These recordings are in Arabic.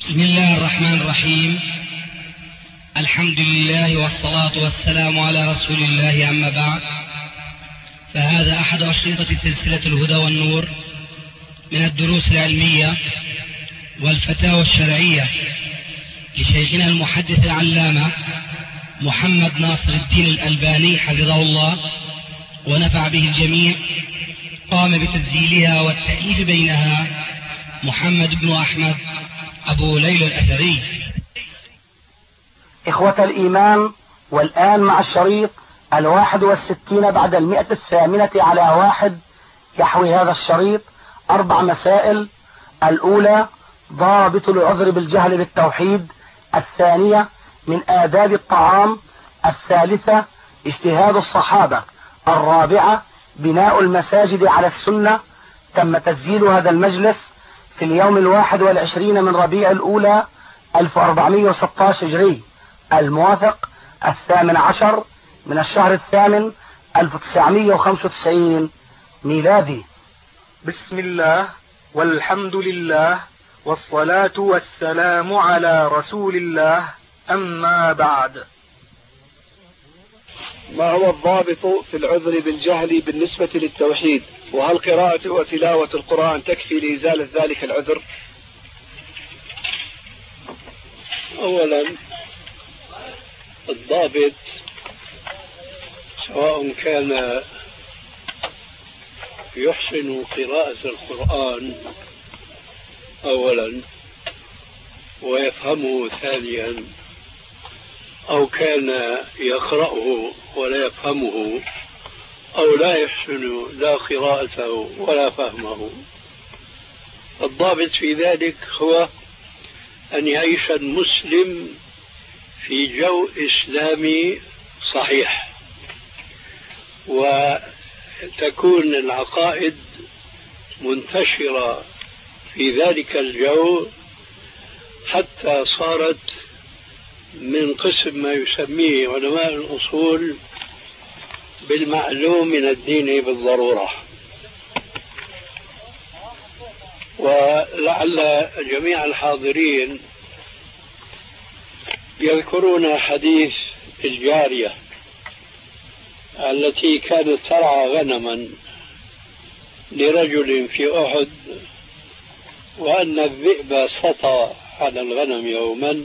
بسم الله الرحمن الرحيم. الحمد لله والصلاة والسلام على رسول الله، أما بعد، فهذا أحد أشرطة سلسلة الهدى والنور من الدروس العلمية والفتاوى الشرعية لشيخنا المحدث العلامة محمد ناصر الدين الألباني حفظه الله ونفع به الجميع. قام بتسجيلها والتأليف بينها محمد بن أحمد أبو ليلى الأثري. إخوة الإيمان، والآن مع الشريط 61 بعد 108 على 1. يحوي هذا الشريط 4 مسائل: الأولى ضابط العذر بالجهل بالتوحيد، الثانية من آداب الطعام، الثالثة اجتهاد الصحابة، الرابعة بناء المساجد على السنة. تم تسجيل هذا المجلس في اليوم 21 من ربيع الأولى 1416 هجري، الموافق 18 من الشهر الثامن 1995 ميلادي. بسم الله والحمد لله والصلاة والسلام على رسول الله، أما بعد. ما هو الضابط في العذر بالجهل بالنسبة للتوحيد؟ وهل قراءة وتلاوة القرآن تكفي لإزالة ذلك العذر؟ أولا، الضابط سواء كان يحسن قراءة القرآن أولا ويفهمه ثانيا، أو كان يقرأه ولا يفهمه، أو لا يحسن لا قراءته ولا فهمه. الضابط في ذلك هو أن يعيش المسلم في جو إسلامي صحيح، وتكون العقائد منتشرة في ذلك الجو حتى صارت من قسم ما يسميه علماء الأصول بالمعلوم من الدين بالضرورة. ولعل جميع الحاضرين يذكرون حديث الجارية التي كانت ترعى غنما لرجل في أحد، وأن الذئب سطى على الغنم يوما،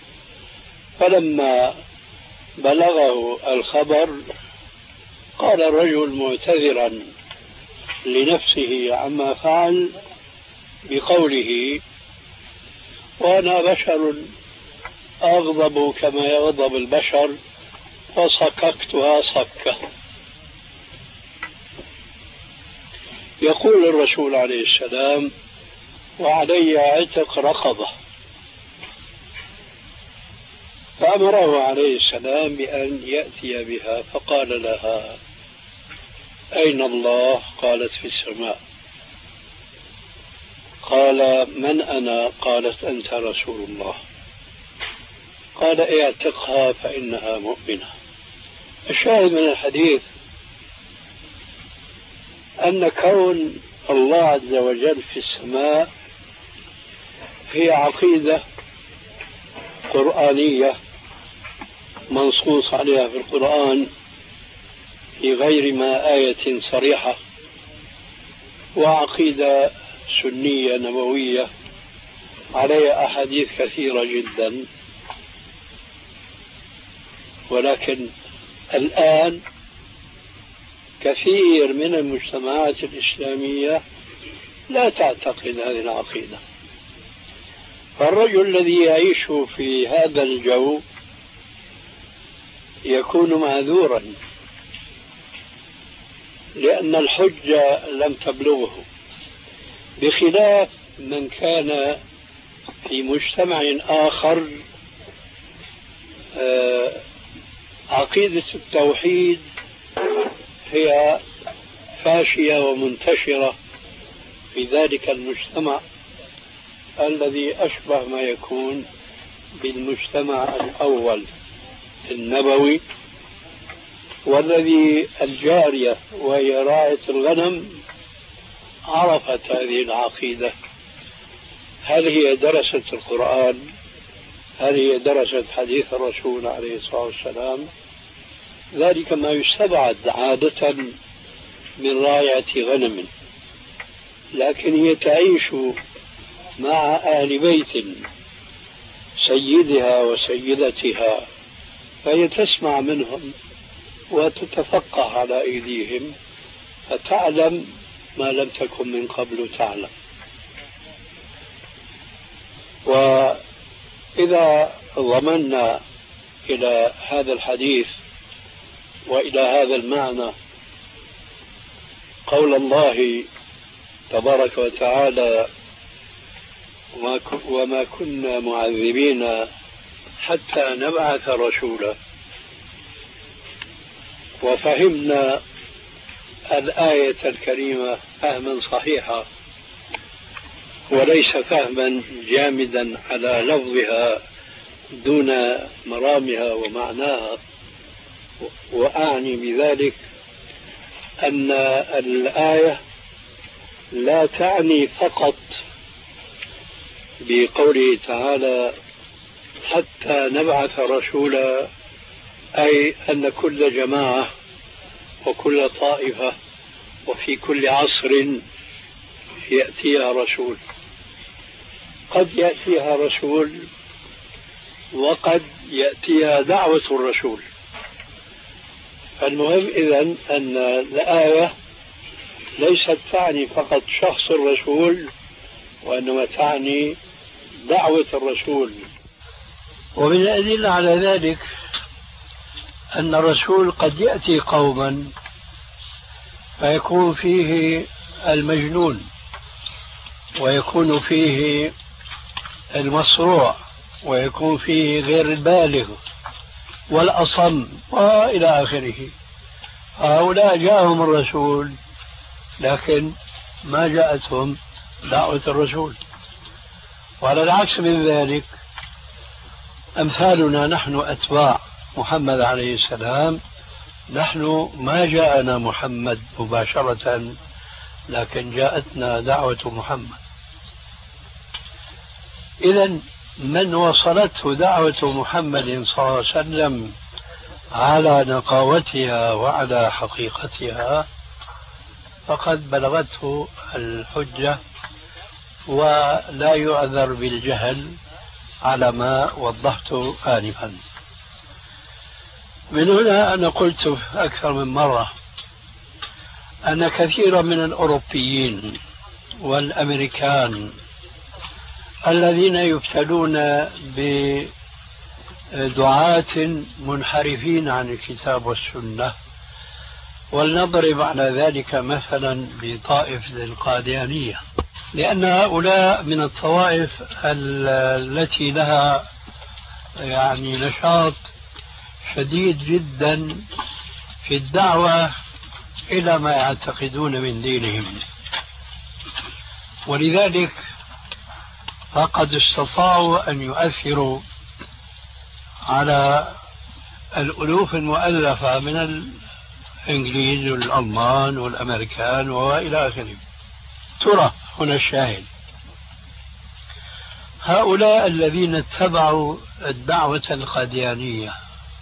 فلما بلغه الخبر قال الرجل معتذرا لنفسه عما فعل بقوله: وأنا بشر أغضب كما يغضب البشر، فصككتها صكة. يقول الرسول عليه السلام: وعلي عتق رقبة. فأمره عليه السلام بأن يأتي بها، فقال لها: أين الله؟ قالت: في السماء. قال: من أنا؟ قالت: أنت رسول الله. قال: اعتقها فإنها مؤمنة. الشاهد من الحديث أن كون الله عز وجل في السماء هي عقيدة قرآنية منصوص عليها في القرآن في غير ما آية صريحة، وعقيدة سنية نبوية عليها أحاديث كثيرة جدا. ولكن الآن كثير من المجتمعات الإسلامية لا تعتقد هذه العقيدة، فالرجل الذي يعيش في هذا الجو يكون معذورا، لأن الحجة لم تبلغه، بخلاف من كان في مجتمع آخر عقيدة التوحيد هي فاشية ومنتشرة في ذلك المجتمع الذي أشبه ما يكون بالمجتمع الأول النبوي، والذي الجارية وهي راعية الغنم عرفت هذه العقيدة هذه دراسة القرآن، هذه دراسة حديث الرسول عليه الصلاة والسلام. ذلك ما يستبعد عادة من راية غنم، لكن هي تعيش مع أهل بيت سيدها وسيدتها، فهي تسمع منهم وتتفقه على أيديهم فتعلم ما لم تكن من قبل تعلم. وإذا ضمنا إلى هذا الحديث وإلى هذا المعنى قول الله تبارك وتعالى: وما كنا معذبين حتى نبعث رسولا، وفهمنا الآية الكريمة فهما صحيحا وليس فهما جامدا على لفظها دون مرامها ومعناها. وأعني بذلك أن الآية لا تعني فقط بقوله تعالى حتى نبعث رسولا، أي أن كل جماعة وكل طائفة وفي كل عصر يأتيها رسول. قد يأتيها رسول وقد يأتيها دعوة الرسول. المهم إذن أن الآية ليست تعني فقط شخص الرسول، وإنما تعني دعوة الرسول. ومن الأدلة على ذلك أن الرسول قد يأتي قوما فيكون فيه المجنون، ويكون فيه المصروع، ويكون فيه غير البالغ والأصم وإلى آخره. هؤلاء جاءهم الرسول لكن ما جاءتهم دعوة الرسول. وعلى العكس من ذلك أمثالنا نحن أتباع محمد عليه السلام، نحن ما جاءنا محمد مباشرة لكن جاءتنا دعوة محمد. إذن من وصلته دعوة محمد صلى الله عليه وسلم على نقاوتها وعلى حقيقتها فقد بلغته الحجة، ولا يعذر بالجهل على ما وضحته آنفا. من هنا أنا قلت أكثر من مرة أن كثيرا من الأوروبيين والأمريكان الذين يبتلون بدعاة منحرفين عن الكتاب والسنة، ولنضرب على ذلك مثلا بطائفة القاديانية، لأن هؤلاء من الطوائف التي لها يعني نشاط شديد جدا في الدعوة إلى ما يعتقدون من دينهم، ولذلك فقد استطاعوا أن يؤثروا على الألوف المؤلفة من الإنجليز والألمان والأمريكان وإلى آخره. ترى هنا الشاهد، هؤلاء الذين اتبعوا الدعوة القاديانية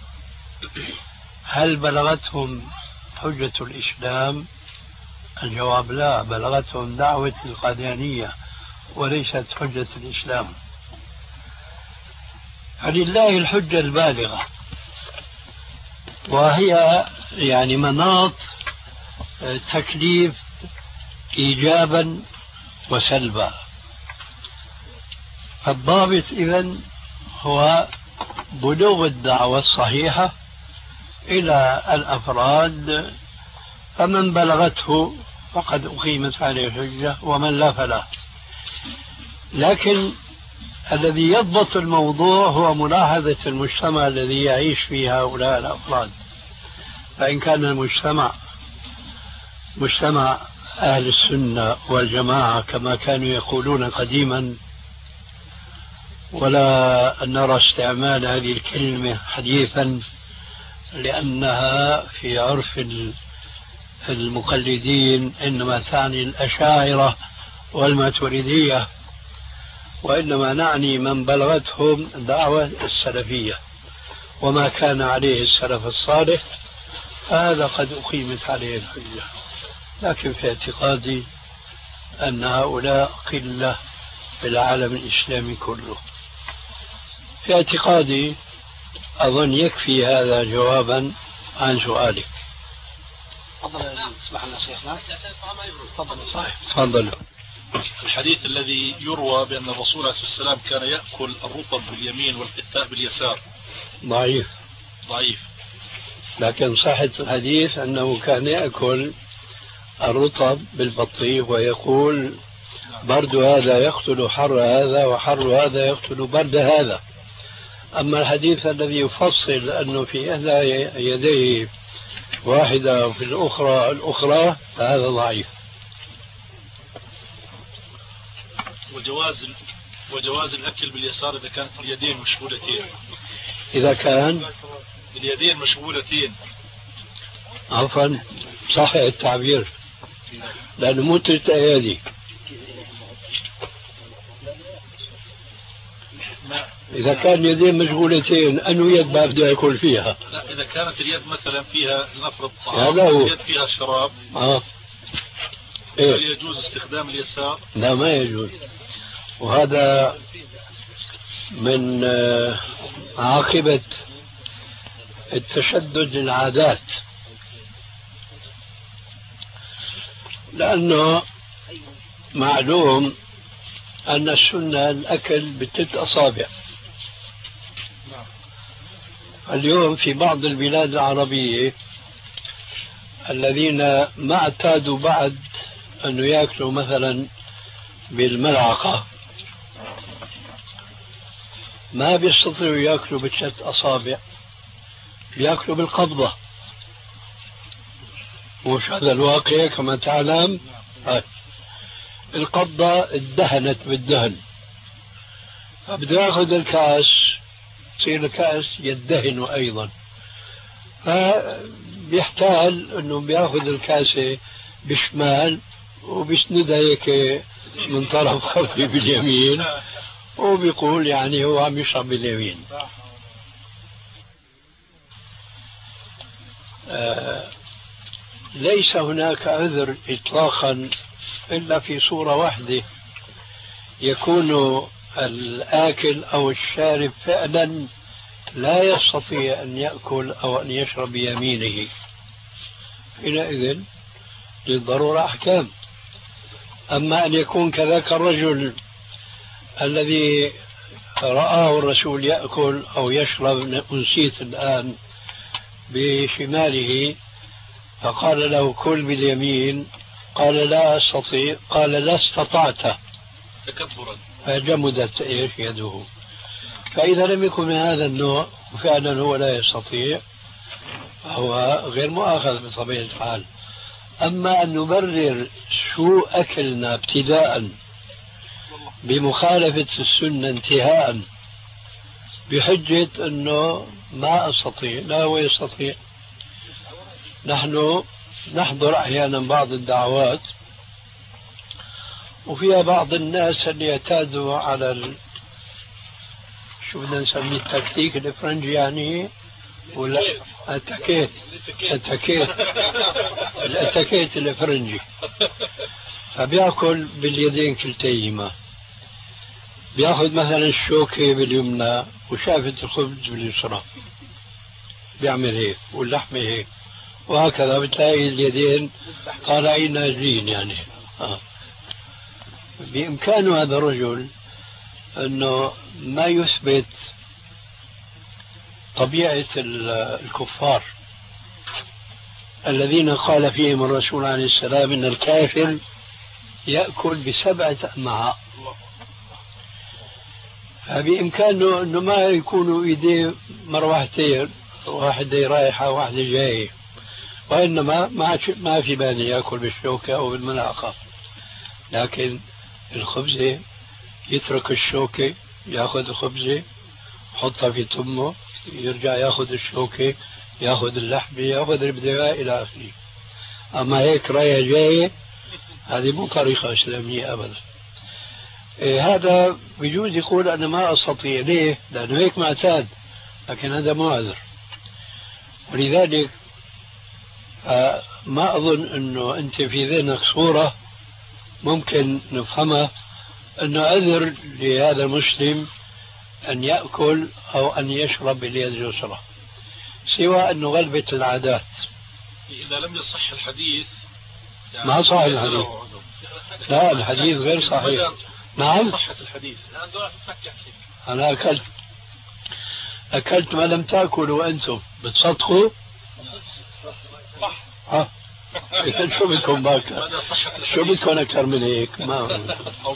هل بلغتهم حجة الإسلام؟ الجواب لا، بلغتهم دعوة القاديانية وليست حجة الإسلام. فلله الحجة البالغة، وهي يعني مناط تكليف إيجابا وسلبا. فالضابط إذن هو بلوغ الدعوة الصحيحة إلى الأفراد، فمن بلغته فقد أقيمت عليه الحجة، ومن لا فلا. لكن الذي يضبط الموضوع هو ملاحظة المجتمع الذي يعيش فيه هؤلاء الأفراد. فإن كان المجتمع مجتمع أهل السنة والجماعة كما كانوا يقولون قديما، ولا نرى استعمال هذه الكلمة حديثا لأنها في عرف المقلدين إنما تعني الأشاعرة والماتريدية، وإنما نعني من بلغتهم دعوة السلفية وما كان عليه السلف الصالح، فهذا قد أقيمت عليه الحجة. لكن في اعتقادي أن هؤلاء قلة في العالم الإسلامي كله. في اعتقادي أظن يكفي هذا جوابا عن سؤالك. تفضل اسمح لنا شيخنا. تفضل. الحديث الذي يروى بأن الرسول عليه الصلاة والسلام كان يأكل الرطب باليمين والقثاء باليسار ضعيف. لكن صحة الحديث أنه كان يأكل الرطب بالبطيخ ويقول برد هذا يقتل حر هذا وحر هذا يقتل برد هذا. أما الحديث الذي يفصل أنه في إحدى يديه واحدة وفي الأخرى فهذا ضعيف. وجواز الأكل باليسار إذا كانت اليدين مشغولتين. إذا كان اليدين مشغولتين. عفوا صحيح التعبير لأنه مو تلت أيادي. إذا كان يدين مشغولتين أنه يد ما بده يأكل فيها. لا، إذا كانت اليد مثلا فيها لنفرض طعام اليد فيها شراب إيه؟ هل يجوز استخدام اليسار؟ لا ما يجوز. وهذا من عاقبة التشدد العادات، لأنه معلوم أن السنة الأكل بالثلاث أصابع. اليوم في بعض البلاد العربية الذين ما اعتادوا بعد أنه يأكلوا مثلا بالملعقة ما بيستطيعوا يأكلوا بالثلاث أصابع، بيأكلوا بالقبضة. وش هذا الواقع كما تعلم؟ القبضة ادهنت بالدهن، فبده ياخذ الكأس يصير الكأس يدهن أيضا، فبيحتال أنه بياخذ الكاسة بشمال وبيسندها هيك من طرف خفيف باليمين وبيقول يعني هو عم يشرب باليمين. ليس هناك عذر إطلاقا إلا في صورة واحدة، يكون الآكل أو الشارب فعلا لا يستطيع أن يأكل أو أن يشرب بيمينه، حينئذ للضرورة أحكام. أما أن يكون كذاك الرجل الذي رآه الرسول يأكل أو يشرب، نسيت الآن، بشماله فقال له كل باليمين، قال لا أستطيع، قال لا استطعت، تكبرا، فجمدت يده. فإذا لم يكن من هذا النوع وفعلا هو لا يستطيع فهو غير مؤاخذ بطبيعة الحال. أما أن نبرر سوء أكلنا ابتداء بمخالفة السنة انتهاء بحجة أنه ما أستطيع، لا هو يستطيع. نحن نحضر أحيانا بعض الدعوات وفيها بعض الناس اللي يعتادوا على شو بدنا نسميه التكتيك الفرنجي يعني، ولا الاتاكيت الفرنجي، فبياكل باليدين كلتيهما، بياخذ مثلا الشوكة باليمنى وشافة الخبز باليسرى بيعمل هيك واللحمة هيك وهكذا، بتلاقي اليدين طالعين نازلين يعني. بإمكانه هذا الرجل أنه ما يثبت طبيعة الكفار الذين قال فيهم الرسول عليه السلام إن الكافر يأكل ب7 أمعاء. فبإمكانه أنه ما يكونوا إيديه مروحتين، واحدة رايحة واحدة جاية، وإنما ما في بالي يأكل بالشوكة أو بالملعقة، لكن الخبزة يترك الشوكة، يأخذ الخبزة يحطها في تمه، يرجع يأخذ الشوكة، يأخذ اللحمة، يأخذ البداية إلى آخره. أما هيك راية جاية هذه مو طريقة إسلامية أبدا. هذا بجوز يقول أنا ما أستطيع. ليه؟ لأنه هيك معتاد، لكن هذا مو عذر. ولذلك ما أظن أنه أنت في ذهنك صورة ممكن نفهمها أنه عذر لهذا المسلم أن يأكل أو أن يشرب باليد اليسرى، سوى أنه غلبة العادات. إذا لم يصح الحديث يعني ما صح الحديث. لا، الحديث غير صحيح. نعم، صحة الحديث. أنا أكلت ما لم تأكلوا وأنتم بتصدقوا. شو بدكم باكر؟ شو بدكم أكثر من هيك؟ ما أو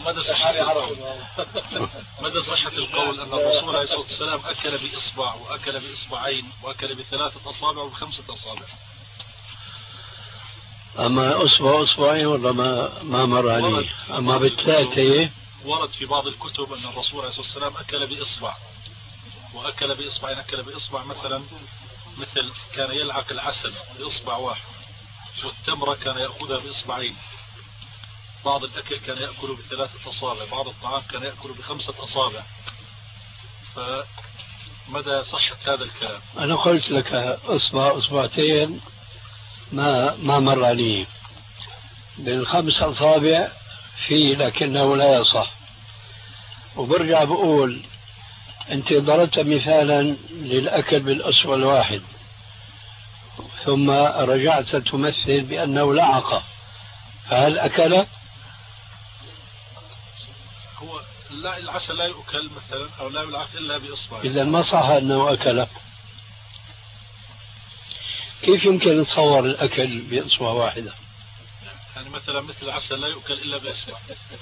مدى صحة القول أن الرسول عليه الصلاة والسلام أكل بإصبع وأكل بإصبعين وأكل ب3 أصابع و5 أصابع. أما أصبعين ولا ما مر عليه؟ أما ب3 ورد في بعض الكتب أن الرسول عليه الصلاة والسلام أكل بإصبع وأكل بإصبعين. أكل بإصبع مثل كان يلعق العسل بإصبع واحد، والتمرة كان يأخذها بإصبعين. بعض الأكل كان يأكل ب3 أصابع، بعض الطعام كان يأكل ب5 أصابع. فمدى صحة هذا الكلام؟ أنا قلت لك أصبعتين ما مر عليه. بال5 أصابع فيه لكنه لا يصح. وبرجع بقول أنت ضربت مثالا للأكل بالأصبع الواحد، ثم رجعت تمثل بأنه لعق، فهل أكل؟ هو لا، العسل لا يؤكل مثلا أو لا يلعق إلا بإصبع. إذا ما صح أنه أكل. كيف يمكن نتصور الأكل بإصبع واحدة؟ يعني مثلا مثل العسل لا يؤكل إلا بإصبع.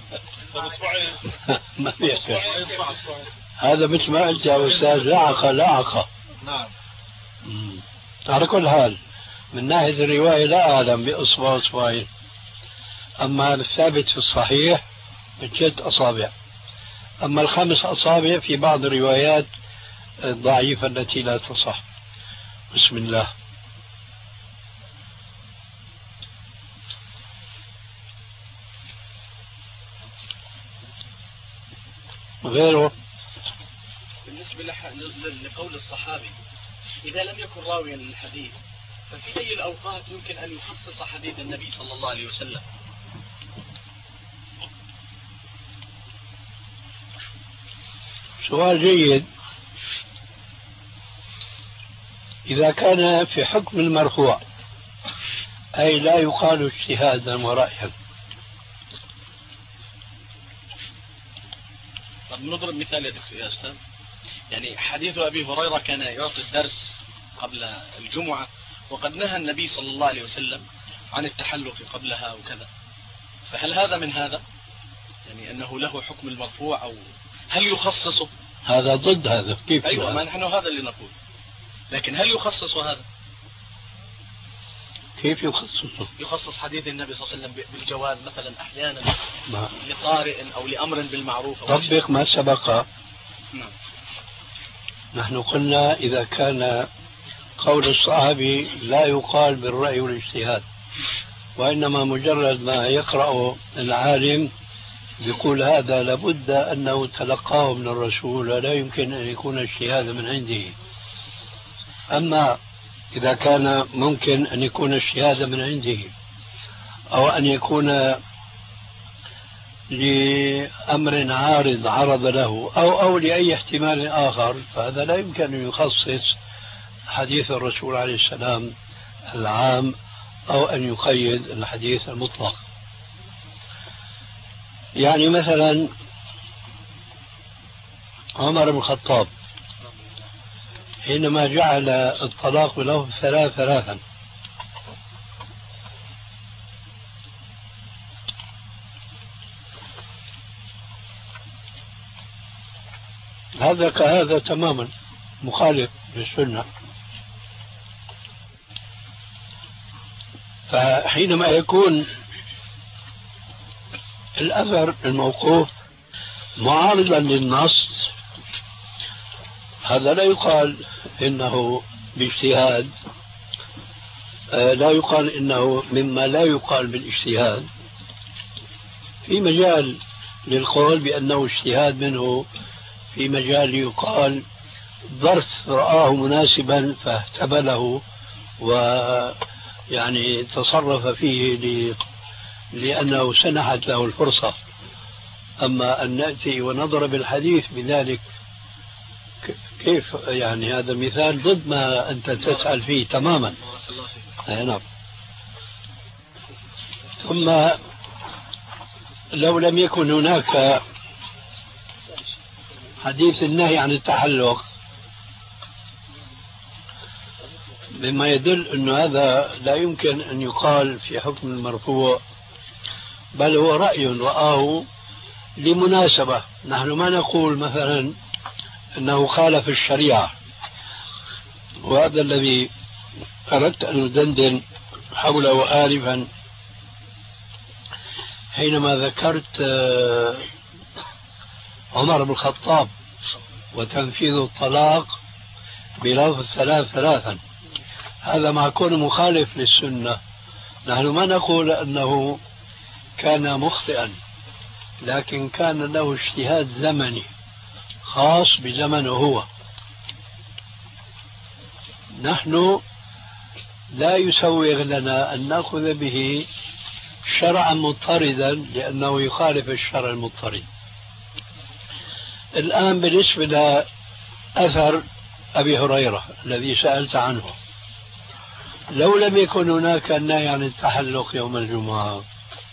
ما بيأكل. هذا مثل ما قلت يا أستاذ، لعق. نعم. على كل حال من ناحية الرواية لا أعلم بإصبعين، أما الثابت في الصحيح ب6 أصابع. أما ال5 أصابع في بعض الروايات الضعيفة التي لا تصح. بسم الله. غيره بالنسبة لقول الصحابي إذا لم يكن راويا للحديث، ففي أي الأوقات يمكن أن يخصص حديث النبي صلى الله عليه وسلم؟ سؤال جيد. إذا كان في حكم المرفوع، أي لا يقال اجتهادا ورأيا. طب نضرب مثال يا أستاذ. يعني حديث أبي هريرة كان يعطي الدرس قبل الجمعة، وقد نهى النبي صلى الله عليه وسلم عن التحلق قبلها وكذا، فهل هذا من هذا؟ يعني أنه له حكم المرفوع، أو هل يخصصه؟ هذا ضد هذا. كيف؟ أيوة، ما نحن هذا اللي نقول، لكن هل يخصص هذا؟ كيف يخصصه؟ يخصص حديث النبي صلى الله عليه وسلم بالجواز مثلا أحيانا لطارئ أو لأمر بالمعروف. طبق ما سبق. نحن قلنا إذا كان قول الصحابي لا يقال بالرأي والاجتهاد، وإنما مجرد ما يقرأ العالم يقول هذا لابد أنه تلقاه من الرسول ولا يمكن أن يكون اجتهاد من عنده. أما إذا كان ممكن أن يكون اجتهاد من عنده أو أن يكون لأمر عارض عرض له أو لأي احتمال آخر، فهذا لا يمكن أن يخصص حديث الرسول عليه السلام العام أو أن يقيد الحديث المطلق. يعني مثلا عمر بن الخطاب حينما جعل الطلاق له 3 هذا كهذا تماما مخالف للسنة. فحينما يكون الأثر الموقوف معارضا للنص، هذا لا يقال إنه باجتهاد، لا يقال إنه مما لا يقال بالاجتهاد. في مجال للقول بأنه اجتهاد منه في مجال يقال ظرف رآه مناسبا فاهتبله ويعني تصرف فيه لأنه سنحت له الفرصة. أما أن نأتي ونضرب الحديث بذلك كيف يعني هذا مثال ضد ما أنت تسأل فيه تماما. نعم. ثم لو لم يكن هناك حديث النهي عن التحلق مما يدل أن هذا لا يمكن أن يقال في حكم المرفوع، بل هو رأي رآه لمناسبة. نحن ما نقول مثلا أنه خالف الشريعة، وهذا الذي أردت أن أدندن حوله آلفا حينما ذكرت عمر بن الخطاب وتنفيذ الطلاق بلفظ ثلاثا. هذا مع كونه مخالف للسنة. نحن ما نقول أنه كان مخطئا، لكن كان له اجتهاد زمني خاص بزمنه هو. نحن لا يسوغ لنا أن نأخذ به شرعا مضطردا لأنه يخالف الشرع المضطرد. الآن بالنسبة لأثر أبي هريرة الذي سألت عنه، لو لم يكن هناك النهي عن التحلق يوم الجمعة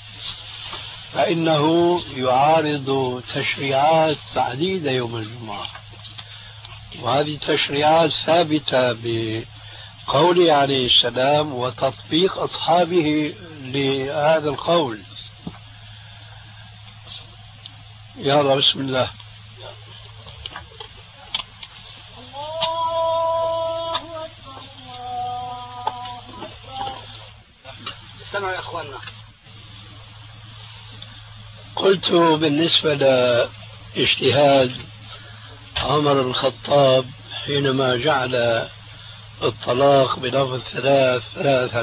فإنه يعارض تشريعات عديدة يوم الجمعة، وهذه التشريعات ثابتة بقوله عليه السلام وتطبيق أصحابه لهذا القول. يلا بسم الله. استمعوا يا أخواننا. قلت بالنسبة لاجتهاد عمر بن الخطاب حينما جعل الطلاق بلفظ ثلاثا،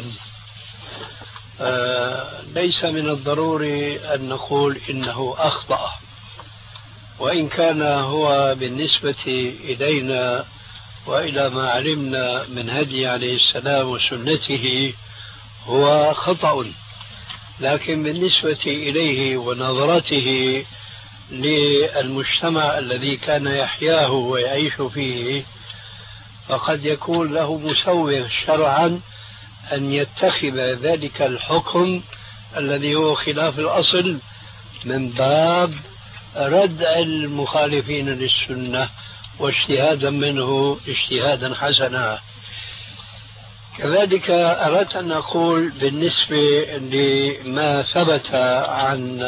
ليس من الضروري أن نقول إنه أخطأ، وإن كان هو بالنسبة إلينا وإلى ما علمنا من هدي عليه السلام وسنته هو خطأ، لكن بالنسبة إليه ونظرته للمجتمع الذي كان يحياه ويعيش فيه فقد يكون له مسوغ شرعا أن يتخذ ذلك الحكم الذي هو خلاف الأصل من باب ردع المخالفين للسنة واجتهادا منه اجتهادا حسنا. كذلك أردت أن أقول بالنسبة لما ثبت عن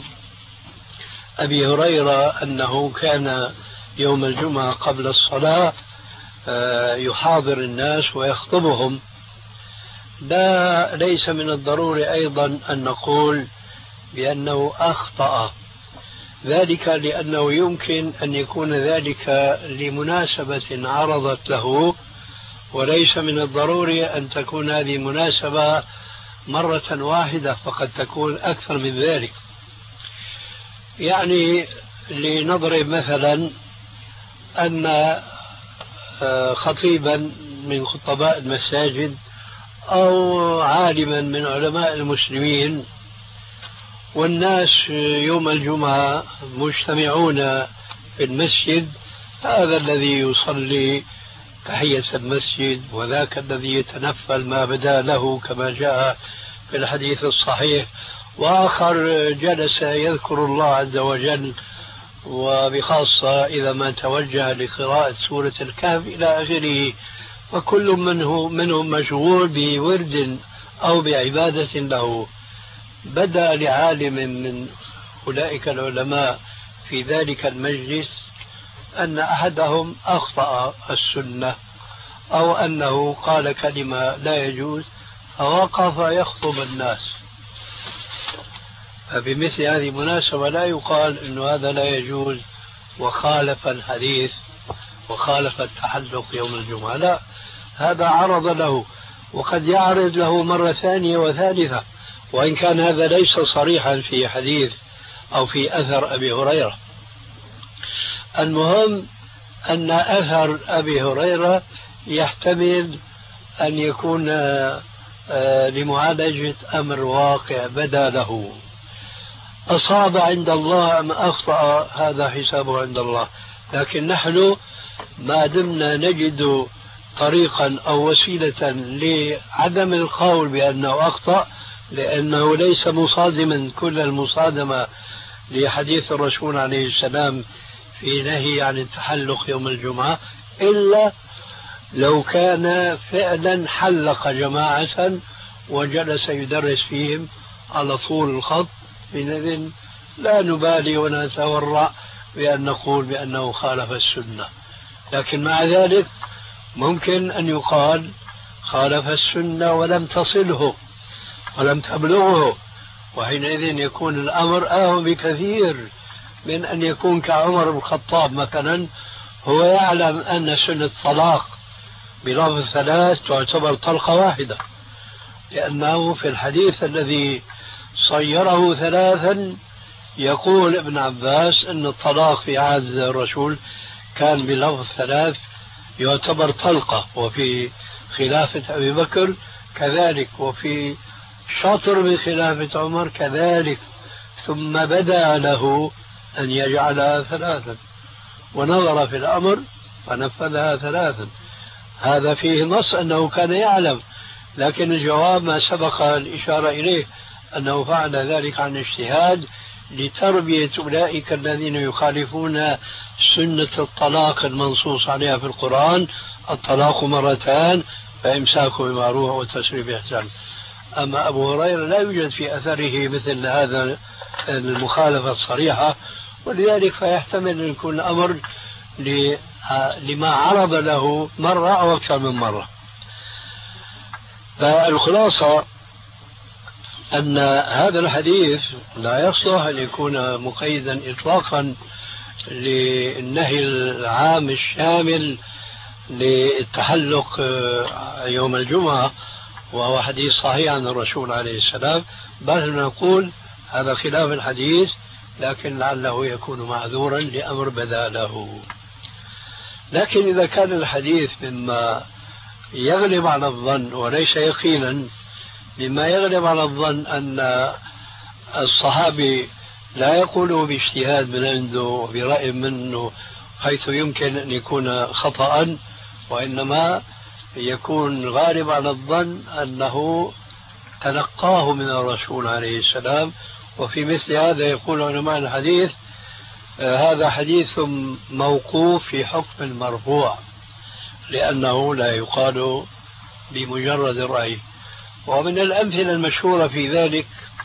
أبي هريرة أنه كان يوم الجمعة قبل الصلاة يحاضر الناس ويخطبهم، لا ليس من الضروري أيضا أن نقول بأنه أخطأ، ذلك لأنه يمكن أن يكون ذلك لمناسبة عرضت له، وليس من الضروري أن تكون هذه مناسبة مرة واحدة، فقد تكون أكثر من ذلك. يعني لنضرب مثلا أن خطيبا من خطباء المساجد أو عالما من علماء المسلمين والناس يوم الجمعة مجتمعون في المسجد، هذا الذي يصلي تحية المسجد وذاك الذي يتنفل ما بدا له كما جاء في الحديث الصحيح، وآخر جلس يذكر الله عز وجل، وبخاصة إذا ما توجه لقراءة سورة الكهف إلى آخره، فكل منهم مشغول بورد أو بعبادة له. بدأ لعالم من أولئك العلماء في ذلك المجلس أن أحدهم أخطأ السنة أو أنه قال كلمة لا يجوز، فوقف يخطب الناس. فبمثل هذه المناسبة لا يقال أن هذا لا يجوز وخالف الحديث وخالف التحلق يوم الجمعة، لا، هذا عرض له وقد يعرض له مرة ثانية وثالثة، وإن كان هذا ليس صريحا في حديث أو في أثر أبي هريرة. المهم أن أثر أبي هريرة يحتمل أن يكون لمعالجة أمر واقع بدا له، أصاب عند الله أم أخطأ هذا حسابه عند الله. لكن نحن ما دمنا نجد طريقا أو وسيلة لعدم القول بأنه أخطأ، لأنه ليس مصادما كل المصادمة لحديث الرسول عليه السلام في نهي عن التحلق يوم الجمعة، إلا لو كان فعلا حلق جماعة وجلس يدرس فيهم على طول الخط، حينئذ لا نبالي ونتورع بأن نقول بأنه خالف السنة. لكن مع ذلك ممكن أن يقال خالف السنة ولم تصله ولم تبلغه، وحينئذ يكون الأمر أهم بكثير من أن يكون كعمر بن الخطاب مثلا، هو يعلم أن سنة الطلاق بلفظ 3 تعتبر طلقة واحدة، لأنه في الحديث الذي صيره 3 يقول ابن عباس أن الطلاق في عهد الرسول كان بلفظ 3 يعتبر طلقة، وفي خلافة أبي بكر كذلك، وفي شطر من خلافة عمر كذلك، ثم بدا له أن يجعلها 3 ونظر في الأمر فنفذها 3. هذا فيه نص أنه كان يعلم، لكن الجواب ما سبق الإشارة إليه أنه فعل ذلك عن اجتهاد لتربية أولئك الذين يخالفون سنة الطلاق المنصوص عليها في القرآن: الطلاق 2 فإمساك بمعروف وتسريح بإحسان. أما أبو هريرة لا يوجد في أثره مثل هذا المخالفة الصريحة، ولذلك فيحتمل أن يكون الأمر لما عرض له مرة أو أكثر من مرة. فالخلاصة أن هذا الحديث لا يصلح أن يكون مقيدا إطلاقا للنهي العام الشامل للتحلق يوم الجمعة، وهو حديث صحيح عن الرسول عليه السلام، بل نقول هذا خلاف الحديث، لكن لعله يكون معذورا لأمر بدا له. لكن إذا كان الحديث مما يغلب على الظن وليس يقينا، مما يغلب على الظن أن الصحابي لا يقوله باجتهاد من عنده وبرأي منه حيث يمكن أن يكون خطأ، وإنما يكون غالب على الظن أنه تلقاه من الرسول عليه السلام. وفي مثل هذا يقول علماء الحديث هذا حديث موقوف في حكم المرفوع، لأنه لا يقال بمجرد الرأي. ومن الأمثلة المشهورة في ذلك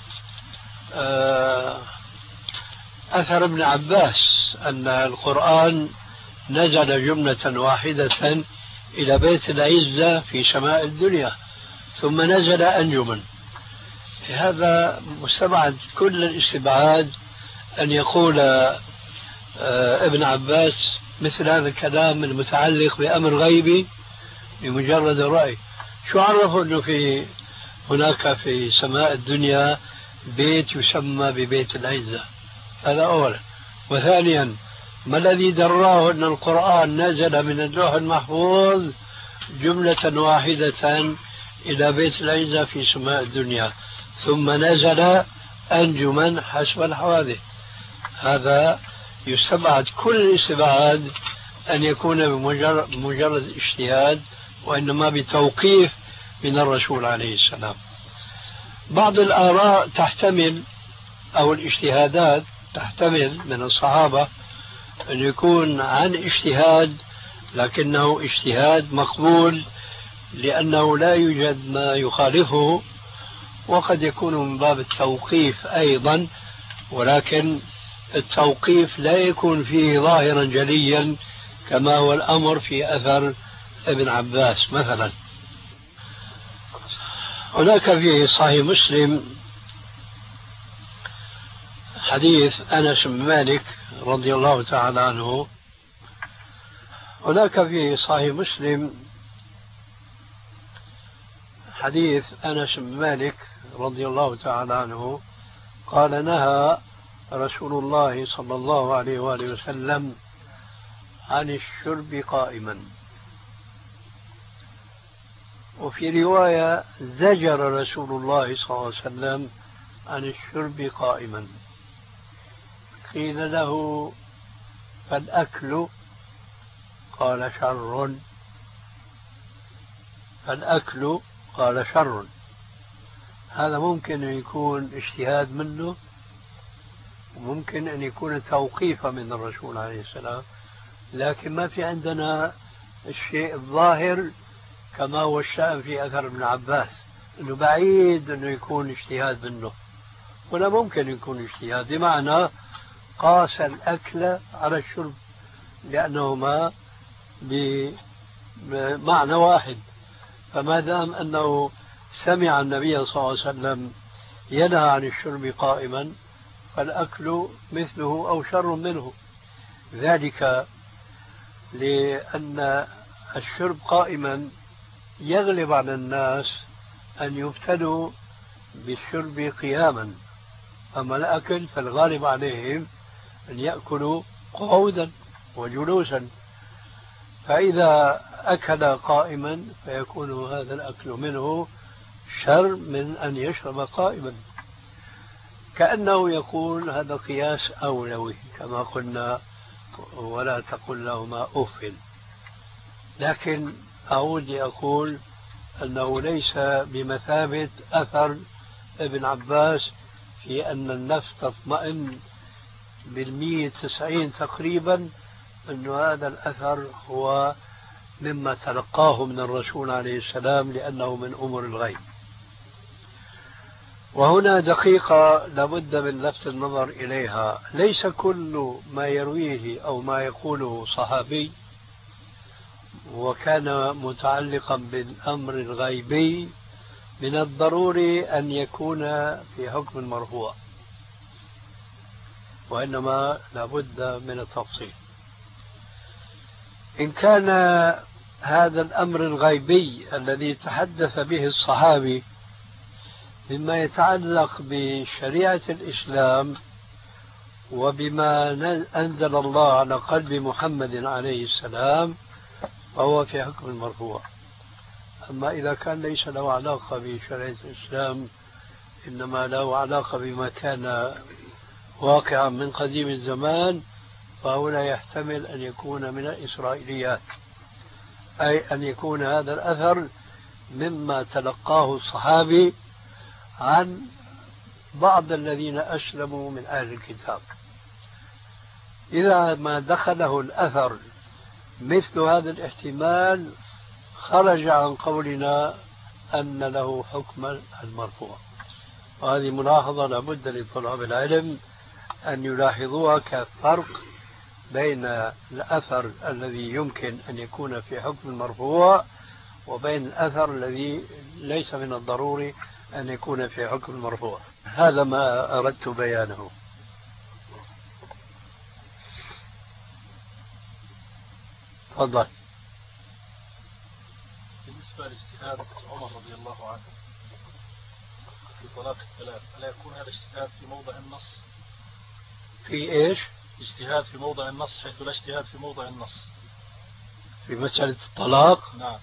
أثر ابن عباس أن القرآن نزل جملة واحدة إلى بيت العزة في سماء الدنيا ثم نزل أنجما. هذا مستبعد كل الاستبعاد أن يقول ابن عباس مثل هذا الكلام المتعلق بأمر غيبي بمجرد الرأي. شو عرفوا أنه هناك في سماء الدنيا بيت يسمى ببيت العزة؟ هذا أولا. وثانيا ما الذي دراه أن القرآن نزل من اللوح المحفوظ جملة واحدة إلى بيت العزة في سماء الدنيا ثم نزل أنجما حسب الحوادث؟ هذا يستبعد كل الاستبعاد أن يكون بمجرد اجتهاد، وإنما بتوقيف من الرسول عليه السلام. بعض الآراء تحتمل أو الاجتهادات تحتمل من الصحابة أن يكون عن اجتهاد، لكنه اجتهاد مقبول لأنه لا يوجد ما يخالفه، وقد يكون من باب التوقيف أيضا، ولكن التوقيف لا يكون فيه ظاهرا جليا كما هو الأمر في أثر ابن عباس مثلا. هناك في صحيح مسلم حديث أنس بن مالك رضي الله تعالى عنه. هناك في صحيح مسلم حديث أنس بن مالك رضي الله تعالى عنه قال: نهى رسول الله صلى الله عليه وآله وسلم عن الشرب قائما، وفي رواية زجر رسول الله صلى الله عليه وسلم عن الشرب قائما. قيل له فالأكل؟ قال شر. فالأكل قال شر. هذا ممكن أن يكون اجتهاد منه، وممكن أن يكون توقيفا من الرسول عليه السلام، لكن ما في عندنا الشيء الظاهر كما هو الشأن في أثر ابن عباس، أنه بعيد أنه يكون اجتهاد منه، ولا ممكن يكون اجتهاد، بمعنى قاس الأكل على الشرب لأنهما بمعنى واحد. فما دام أنه سمع النبي صلى الله عليه وسلم ينهى عن الشرب قائما، فالأكل مثله أو شر منه، ذلك لأن الشرب قائما يغلب على الناس أن يبتلوا بالشرب قياما، أما الأكل فالغالب عليهم أن يأكلوا قعودا وجلوسا، فإذا أكل قائما فيكون هذا الأكل منه شر من أن يشرب قائما. كأنه يقول هذا قياس أولوي كما قلنا، ولا تقل لهما أف. لكن أعود لأقول أنه ليس بمثابة أثر ابن عباس في أن النفس تطمئن 190 تقريبا، أن هذا الأثر هو مما تلقاه من الرسول عليه السلام لأنه من أمور الغيب. وهنا دقيقة لابد من لفت النظر إليها، ليس كل ما يرويه أو ما يقوله صحابي وكان متعلقا بالأمر الغيبي من الضروري أن يكون في حكم المرفوع، وإنما لابد من التفصيل. إن كان هذا الأمر الغيبي الذي تحدث به الصحابي مما يتعلق بشريعة الإسلام وبما أنزل الله على قلب محمد عليه السلام فهو في حكم المرفوع. أما إذا كان ليس له علاقة بشريعة الإسلام، إنما له علاقة بما كان واقعا من قديم الزمان، فهو لا يحتمل أن يكون من الإسرائيليات، أي أن يكون هذا الأثر مما تلقاه الصحابي عن بعض الذين أسلموا من أهل الكتاب. إذا ما دخله الأثر مثل هذا الاحتمال خرج عن قولنا أن له حكم المرفوع. وهذه ملاحظة لابد لطلاب العلم أن يلاحظوها كفرق بين الأثر الذي يمكن أن يكون في حكم المرفوع وبين الأثر الذي ليس من الضروري أن يكون في حكم المرفوع. هذا ما أردت بيانه. تفضل. بالنسبة لاجتهاد عمر رضي الله عنه في طلاق الثلاث، ألا يكون هذا اجتهاد في موضع النص؟ في إيش؟ اجتهاد في موضع النص حيث لا اجتهاد في موضع النص في مسألة الطلاق؟ نعم.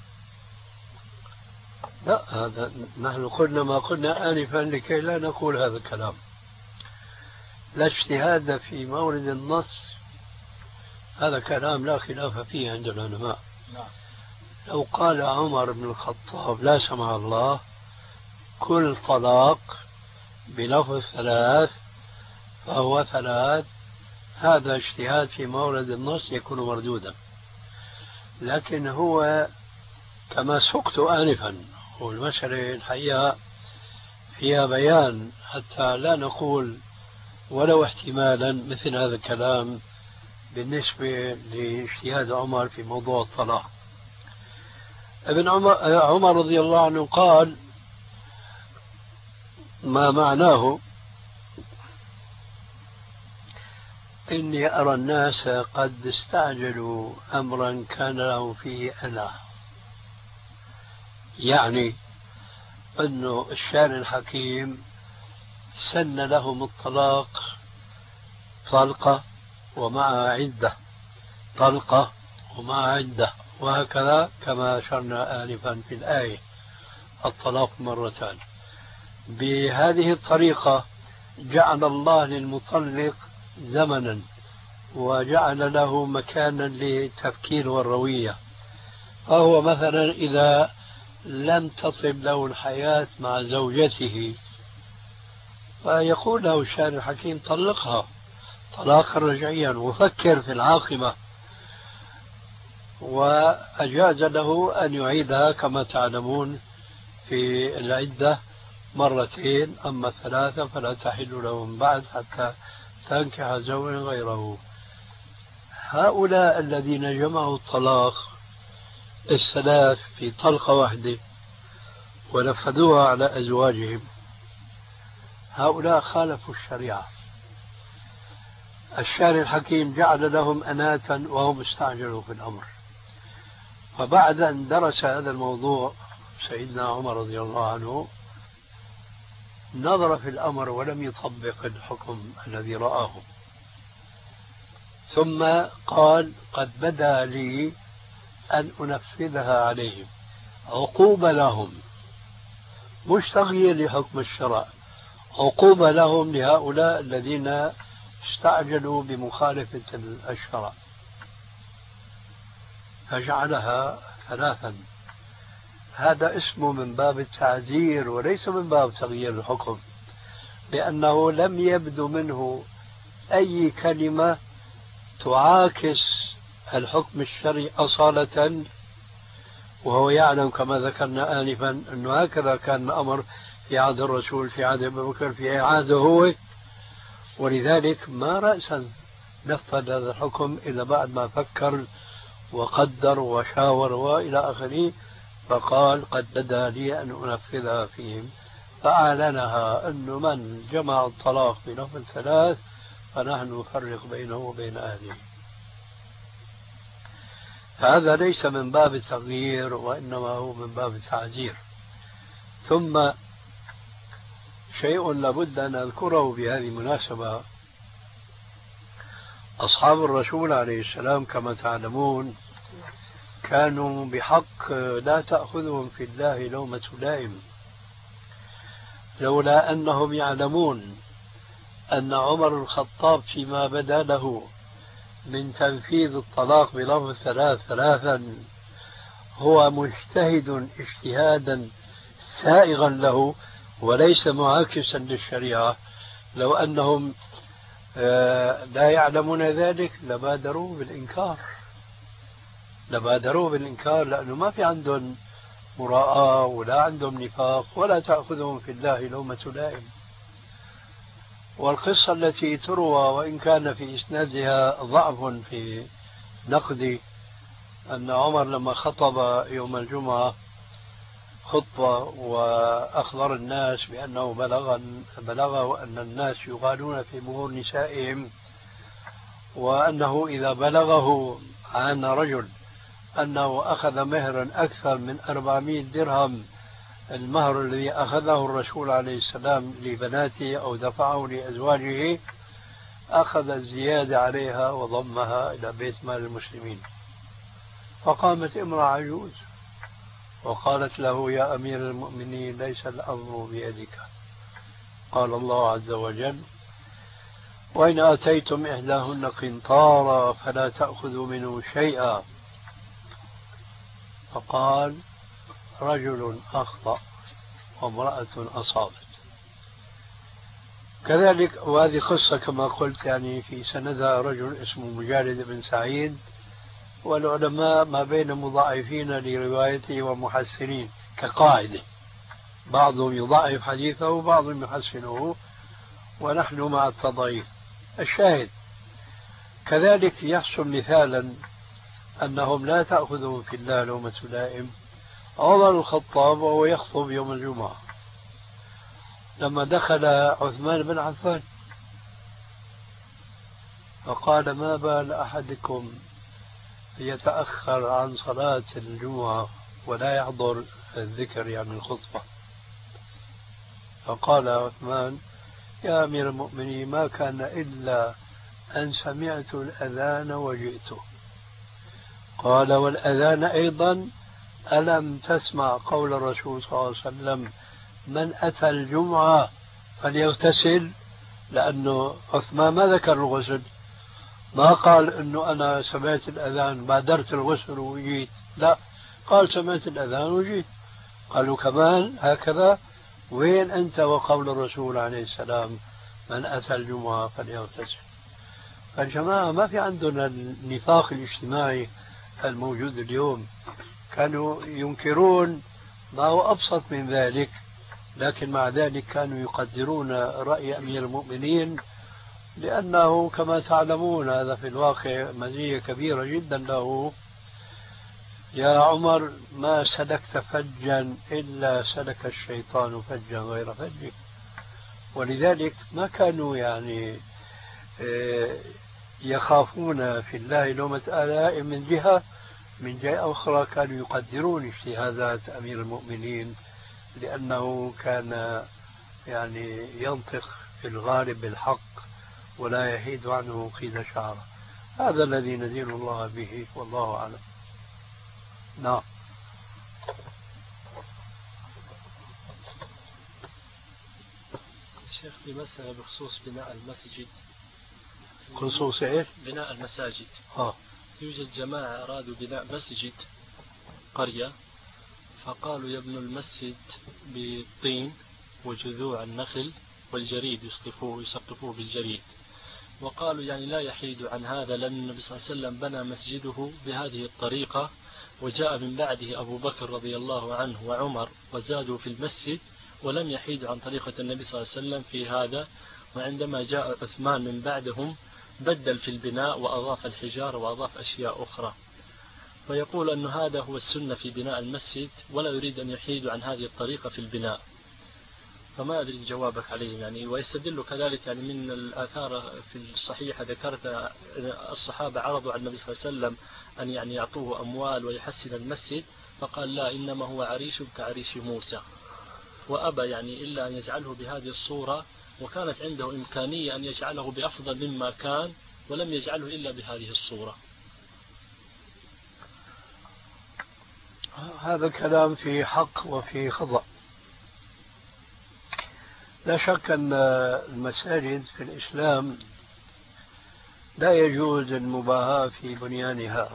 لا، هذا نحن قلنا ما قلنا آنفا لكي لا نقول هذا الكلام. لا اجتهاد في مورد النص، هذا كلام لا خلاف فيه عند العلماء. نعم. لو قال عمر بن الخطاب لا سمح الله كل طلاق بلفظ ثلاث فهو ثلاث، هذا اجتهاد في مورد النص يكون مردودا. لكن هو كما سقت آنفا، والمسألة الحقيقة فيها بيان حتى لا نقول ولو احتمالا مثل هذا الكلام بالنسبة لاجتهاد عمر في موضوع الطلاق. ابن عمر رضي الله عنه قال ما معناه: إني أرى الناس قد استعجلوا أمرا كان له فيه أنا، يعني أنه الشارع الحكيم سن لهم الطلاق طلقة ومع عدة، طلقة ومع عدة، وهكذا كما أشرنا آنفا في الآية الطلاق مرتان. بهذه الطريقة جعل الله للمطلق زمنا وجعل له مكانا للتفكير والروية. فهو مثلا إذا لم تطب له الحياة مع زوجته فيقول له الشارع الحكيم طلقها طلاقا رجعيا وفكر في العاقبة، وأجاز له أن يعيدها كما تعلمون في العدة مرتين، أما ثلاثة فلا تحل له من بعد حتى تنكح زوجا غيره. هؤلاء الذين جمعوا الطلاق الثلاث في طلقة واحدة ونفذوها على أزواجهم، هؤلاء خالفوا الشريعة. الشارع الحكيم جعل لهم أناة وهم استعجلوا في الأمر. فبعد أن درس هذا الموضوع سيدنا عمر رضي الله عنه نظر في الأمر ولم يطبق الحكم الذي رآه، ثم قال قد بدا لي أن أنفذها عليهم عقوبة لهم، مش تغيير لحكم الشرع، عقوبة لهم لهؤلاء الذين استعجلوا بمخالفة الشرع، فجعلها ثلاثا. هذا اسمه من باب التعزير وليس من باب تغيير الحكم، لأنه لم يبدو منه أي كلمة تعاكس الحكم الشرعي أصالة، وهو يعلم كما ذكرنا آنفا أنه هكذا كان الأمر في عهد الرسول، في عهد أبي بكر، في عهده هو، ولذلك ما رأسا نفذ هذا الحكم إلا بعد ما فكر وقدر وشاور وإلى آخره، فقال قد بدا لي أن أنفذها فيهم، فأعلنها أنه من جمع الطلاق بلفظ ثلاث فنحن نفرق بينه وبين أهله. فهذا ليس من باب التغيير وإنما هو من باب التعزير. ثم شيء لابد أن أذكره بهذه المناسبة، أصحاب الرسول عليه السلام كما تعلمون كانوا بحق لا تأخذهم في الله لومة لائم، لولا أنهم يعلمون أن عمر الخطاب فيما بدا له من تنفيذ الطلاق بلفظ ثلاثا هو مجتهد اجتهادا سائغا له وليس معاكسا للشريعة. لو أنهم لا يعلمون ذلك لبادروا بالإنكار، لأنه ما في عندهم مراءة ولا عندهم نفاق ولا تأخذهم في الله لومة لائم. والقصة التي تروى وإن كان في إسنادها ضعف في نقد، أن عمر لما خطب يوم الجمعة خطبة وأخبر الناس بأنه بلغه أن الناس يغالون في مهور نسائهم، وأنه إذا بلغه عن رجل أنه أخذ مهرا أكثر من 400 درهم، المهر الذي أخذه الرسول عليه السلام لبناته أو دفعه لأزواجه، أخذ الزيادة عليها وضمها إلى بيت مال المسلمين. فقامت امرأة عجوز وقالت له يا أمير المؤمنين ليس الأمر بيدك، قال الله عز وجل وإن آتيتم إحداهن قنطارا فلا تأخذوا منه شيئا. فقال رجل أخطأ وامرأة أصابت. كذلك وهذه قصة كما قلت يعني في سندها رجل اسمه مجالد بن سعيد، والعلماء ما بين مضاعفين لروايته ومحسنين كقاعدة، بعضهم يضعف حديثه وبعضهم يحسنه ونحن مع التضعيف. الشاهد كذلك يحصل مثالا أنهم لا تأخذهم في الله لومة لائم. عمر الخطاب وهو يخطب يوم الجمعة لما دخل عثمان بن عفان فقال ما بال أحدكم يتأخر عن صلاة الجمعة ولا يحضر الذكر يعني الخطبة. فقال عثمان يا أمير المؤمنين ما كان إلا أن سمعت الأذان وجئت. قال والأذان أيضا ألم تسمع قول الرسول صلى الله عليه وسلم من أتى الجمعة فليغتسل؟ لأنه عثمان ما ذكر الغسل، ما قال أنه أنا سمعت الأذان بادرت الغسل وجيت، لا، قال سمعت الأذان وجيت. قالوا كمان هكذا، وين أنت وقول الرسول عليه السلام من أتى الجمعة فليغتسل؟ فالجماعة ما في عندنا النفاق الاجتماعي الموجود اليوم، كانوا ينكرون ما هو أبسط من ذلك، لكن مع ذلك كانوا يقدرون رأي أمير المؤمنين، لأنه كما تعلمون هذا في الواقع مزية كبيرة جدا له. يا عمر ما سلكت فجا إلا سلك الشيطان فجا غير فجك. ولذلك ما كانوا يعني يخافون في الله لومة لائم من جهة أخرى كانوا يقدرون اجتهادات أمير المؤمنين، لأنه كان يعني ينطق في الغالب بالحق ولا يحيد عنه قيد شعره. هذا الذي ندين الله به والله أعلم. نعم. شيخ في مسألة بخصوص بناء المسجد. خصوص ايش؟ بناء المساجد. يوجد جماعة أرادوا بناء مسجد قرية، فقالوا يبنوا المسجد بالطين وجذوع النخل والجريد، يسقفوه بالجريد، وقالوا يعني لا يحيد عن هذا، لأن النبي صلى الله عليه وسلم بنى مسجده بهذه الطريقة، وجاء من بعده أبو بكر رضي الله عنه وعمر وزادوا في المسجد ولم يحيدوا عن طريقة النبي صلى الله عليه وسلم في هذا. وعندما جاء عثمان من بعدهم بدل في البناء وأضاف الحجارة وأضاف أشياء أخرى، فيقول أن هذا هو السنة في بناء المسجد ولا يريد أن يحيد عن هذه الطريقة في البناء. فما أدري جوابك عليه يعني. ويستدل كذلك يعني من الآثار في الصحيحة ذكرت الصحابة عرضوا على النبي صلى الله عليه وسلم أن يعني يعطوه أموال ويحسن المسجد، فقال لا، إنما هو عريش كعريش موسى، وأبى يعني إلا أن يجعله بهذه الصورة، وكانت عنده إمكانية أن يجعله بأفضل مما كان ولم يجعله إلا بهذه الصورة. هذا كلام في حق وفي خطأ. لا شك أن المساجد في الإسلام لا يجوز المباهاة في بنيانها،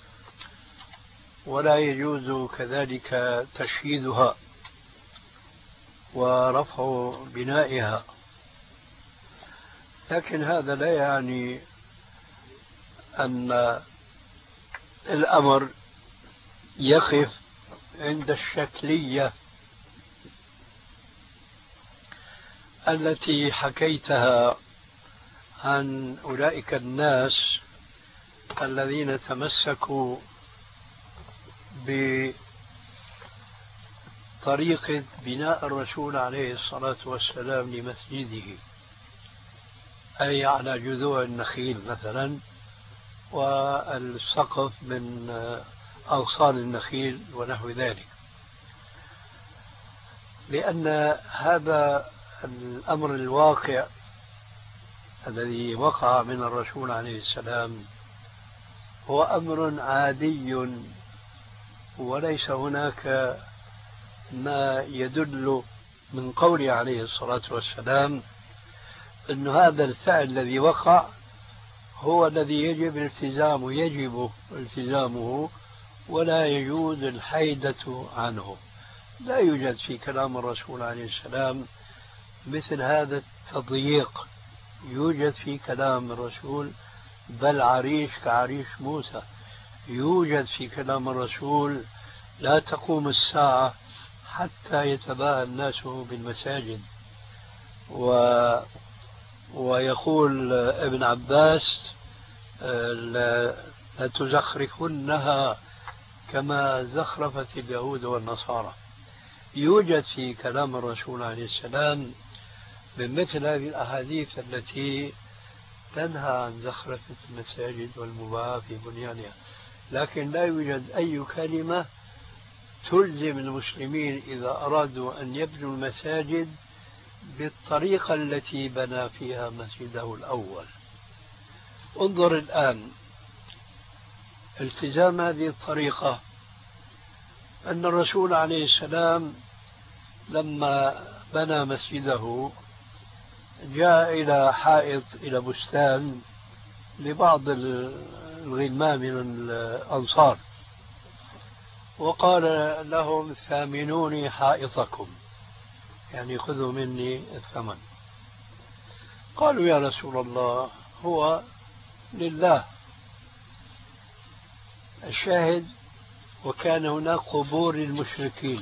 ولا يجوز كذلك تشييدها ورفع بنائها، لكن هذا لا يعني أن الأمر يقف عند الشكلية التي حكيتها عن أولئك الناس الذين تمسكوا بطريقة بناء الرسول عليه الصلاة والسلام لمسجده، أي على جذوع النخيل مثلا، والسقف من أغصان النخيل ونحو ذلك. لأن هذا الأمر الواقع الذي وقع من الرسول عليه السلام هو أمر عادي، وليس هناك ما يدل من قوله عليه الصلاة والسلام أن هذا الفعل الذي وقع هو الذي يجب التزامه ولا يجوز الحيدة عنه. لا يوجد في كلام الرسول عليه السلام مثل هذا التضييق يوجد في كلام الرسول، بل عريش كعريش موسى يوجد في كلام الرسول. لا تقوم الساعة حتى يتباهى الناس بالمساجد. ويقول ابن عباس لتزخرفنها كما زخرفت اليهود والنصارى. يوجد في كلام الرسول عليه السلام من مثل هذه الأحاديث التي تنهى عن زخرفة المساجد والمباهاة في بنيانها، لكن لا يوجد أي كلمة تلزم المسلمين إذا أرادوا أن يبنوا المساجد بالطريقة التي بنى فيها مسجده الأول. انظر الآن التزام هذه الطريقة، أن الرسول عليه السلام لما بنى مسجده جاء إلى حائط، إلى بستان لبعض الغلمان من الأنصار، وقال لهم ثامنوني حائطكم، يعني خذوا مني الثمن. قالوا يا رسول الله هو لله. الشاهد وكان هناك قبور للمشركين،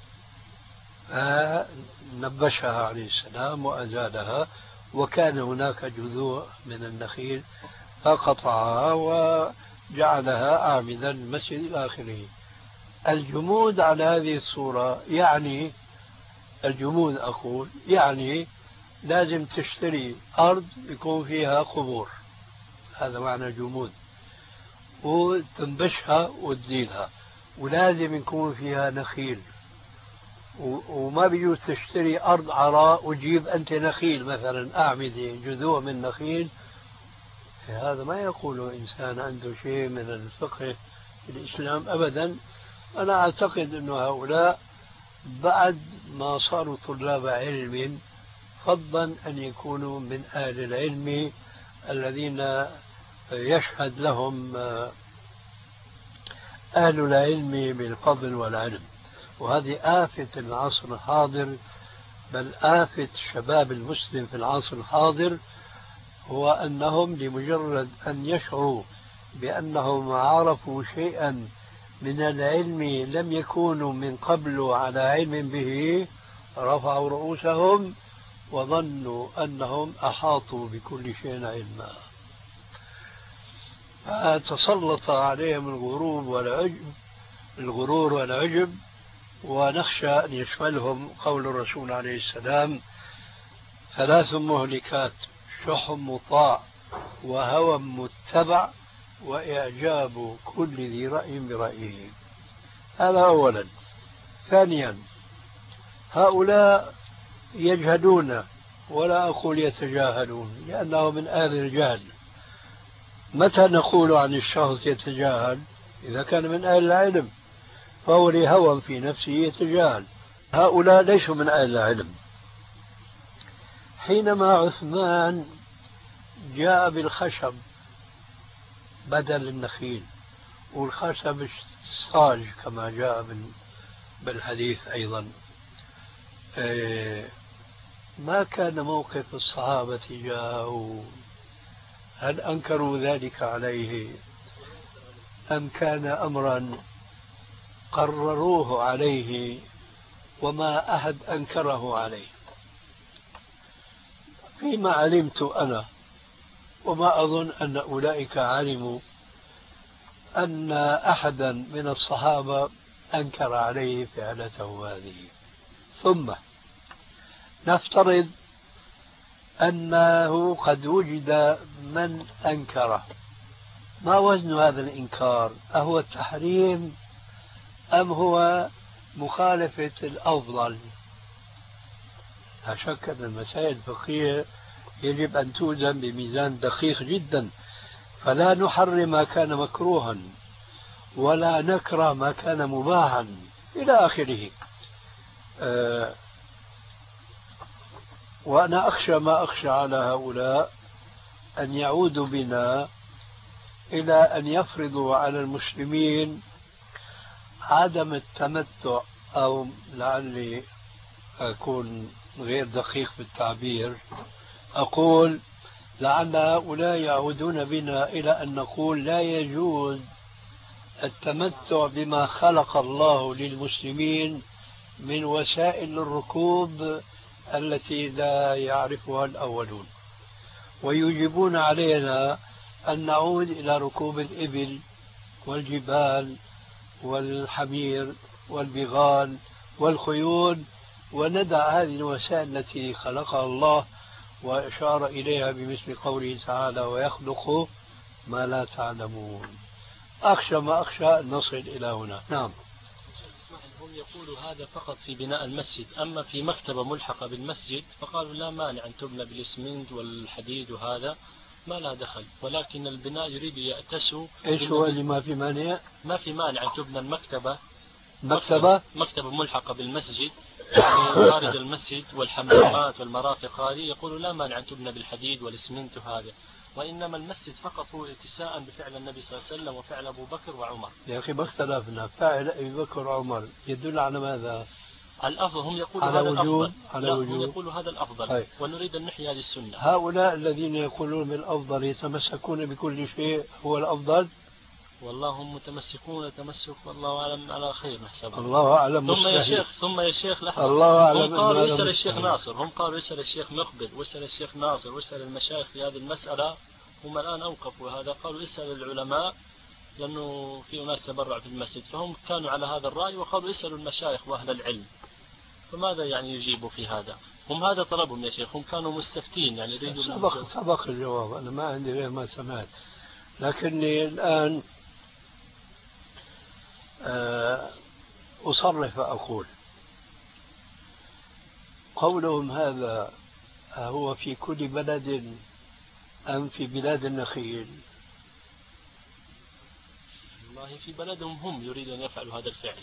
نبشها عليه السلام وأزالها، وكان هناك جذوع من النخيل فقطعها وجعلها أعمدا المسجد إلى آخره. الجمود على هذه الصورة يعني الجمود أقول يعني لازم تشتري أرض يكون فيها قبور، هذا معنى جمود، وتنبشها وتزيلها، ولازم يكون فيها نخيل، وما بيجوز تشتري أرض عراء وتجيب أنت نخيل مثلا أعمدة جذوع من نخيل. هذا ما يقوله إنسان عنده شيء من الفقه في الإسلام أبدا. أنا أعتقد أن هؤلاء بعد ما صاروا طلاب علم فضلا أن يكونوا من أهل العلم الذين يشهد لهم أهل العلم بالفضل والعلم. وهذه آفة العصر الحاضر، بل آفة الشباب المسلم في العصر الحاضر، هو أنهم لمجرد أن يشعروا بأنهم عرفوا شيئا من العلم لم يكونوا من قبل على علم به رفعوا رؤوسهم وظنوا أنهم أحاطوا بكل شيء علما، فتسلط عليهم الغرور والعجب، ونخشى أن يشملهم قول الرسول عليه السلام: ثلاث مهلكات، شح مطاع، وهوى متبع، وإعجاب كل ذي رأي برأيه. هذا أولا. ثانيا، هؤلاء يجهلون، ولا أقول يتجاهلون لأنه من أهل الجهل. متى نقول عن الشخص يتجاهل؟ إذا كان من أهل العلم، فهو لهوى في نفسه يتجاهل. هؤلاء ليسوا من أهل العلم. حينما عثمان جاء بالخشب بدل النخيل، والخشب الصاج كما جاء بالحديث أيضا، ما كان موقف الصحابة تجاهه؟ هل أنكروا ذلك عليه أم كان أمرا قرروه عليه وما أحد أنكره عليه؟ فيما علمت أنا، وما أظن أن أولئك علموا، أن أحدا من الصحابة أنكر عليه فعلته هذه. ثم نفترض أنه قد وجد من أنكره، ما وزن هذا الإنكار؟ أهو التحريم أم هو مخالفة الأفضل؟ لا شك أن المسائل الفقهية يجب أن توزن بميزان دقيق جدا، فلا نحرم ما كان مكروها ولا نكره ما كان مباحا إلى آخره. وأنا أخشى ما أخشى على هؤلاء أن يعودوا بنا إلى أن يفرضوا على المسلمين عدم التمتع، أو لعلي أكون غير دقيق بالتعبير، أقول لعل هؤلاء يعودون بنا إلى أن نقول لا يجوز التمتع بما خلق الله للمسلمين من وسائل الركوب التي لا يعرفها الأولون، ويجبون علينا أن نعود إلى ركوب الإبل والجبال والحمير والبغال والخيول، وندع هذه الوسائل التي خلقها الله وأشار إليها بمثل قوله تعالى: ويخلق ما لا تعلمون. أخشى ما أخشى أن نصل إلى هنا. نعم. هم يقولوا هذا فقط في بناء المسجد، أما في مكتبة ملحقة بالمسجد فقالوا لا مانع أن تبنى بالإسمنت والحديد وهذا ما لها دخل، ولكن البناء يريد يأتسوا. ايش هو اللي ما في مانع؟ ما في مانع أن تبنى المكتبة مكتبة ملحقة بالمسجد، يعني خارج المسجد، والحمامات والمرافق هذه يقول لا مانع أن تبنى بالحديد والإسمنت هذا، وإنما المسجد فقط هو اتساء بفعل النبي صلى الله عليه وسلم وفعل أبو بكر وعمر. يا أخي ما اختلفنا، فعل أبي بكر وعمر يدل على ماذا؟ على الأفضل، هم يقولوا على هذا وجود الأفضل. لا، هم يقولوا هذا الأفضل. ونريد أن نحيي هذه السنة. هؤلاء الذين يقولون بالأفضل يتمسكون بكل شيء هو الأفضل؟ والله هم متمسكون تمسك والله أعلم على خير نحسبه. الله أعلم. ثم يا شيخ لحظة، الله أعلم. هم قالوا يسأل الشيخ ناصر، هم قالوا يسأل الشيخ مقبل ويسأل الشيخ ناصر ويسأل المشايخ في هذه المسألة، هم الآن أوقفوا هذا، قالوا يسأل العلماء لأنه في ناس تبرع في المسجد، فهم كانوا على هذا الرأي وقالوا يسألوا المشايخ وأهل العلم. فماذا يعني يجيبوا في هذا؟ هم هذا طلبهم يا شيخ، هم كانوا مستفتين يعني يريدوا. سبق الجواب، أنا ما عندي غير ما سمعت، لكني الآن أصرف فأقول قولهم هذا هو في كل بلد أم في بلاد النخيل؟ والله في بلدهم هم يريدون أن يفعلوا هذا الفعل.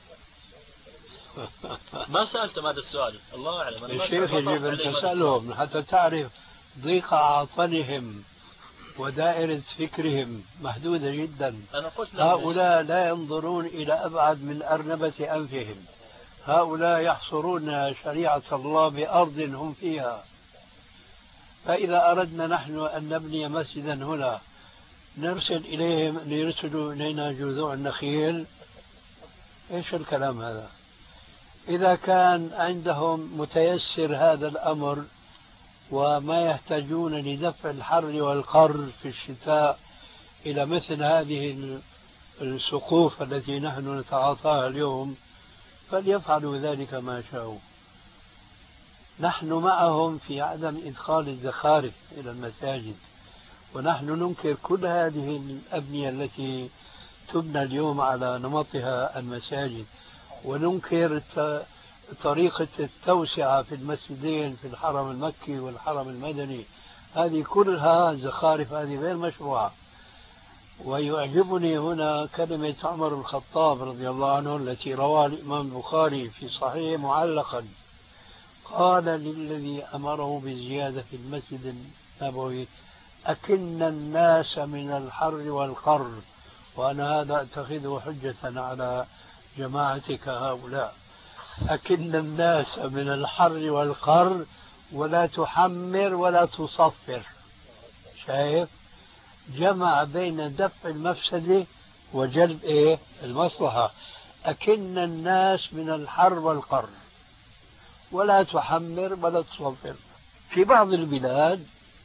ما سألتم هذا السؤال، الله أعلم. الشيخ يجب أن تسألهم حتى تعرف ضيق عطنهم ودائرة فكرهم محدودة جدا. هؤلاء لا ينظرون إلى أبعد من أرنبة أنفهم، هؤلاء يحصرون شريعة الله بأرض هم فيها. فإذا أردنا نحن أن نبني مسجدا هنا نرسل إليهم ليرسلوا إلينا جذوع النخيل؟ إيش الكلام هذا؟ إذا كان عندهم متيسر هذا الأمر وما يحتاجون لدفع الحر والقر في الشتاء إلى مثل هذه السقوف التي نحن نتعاطاها اليوم، فليفعلوا ذلك ما شاءوا. نحن معهم في عدم إدخال الزخارف إلى المساجد، ونحن ننكر كل هذه الأبنية التي تبنى اليوم على نمطها المساجد، وننكر طريقة التوسعة في المسجدين في الحرم المكي والحرم المدني، هذه كلها زخارف، هذه غير مشروعة. ويعجبني هنا كلمة عمر الخطاب رضي الله عنه التي رواها الإمام البخاري في صحيح معلقا، قال للذي أمره بزيادة في المسجد النبوي: أكن الناس من الحر والقر. وأنا هذا أتخذه حجة على جماعتك هؤلاء. أكن الناس من الحر والقر ولا تحمر ولا تصفر. شايف؟ جمع بين دفع المفسدة وجلب المصلحة. أكن الناس من الحر والقر ولا تحمر ولا تصفر. في بعض البلاد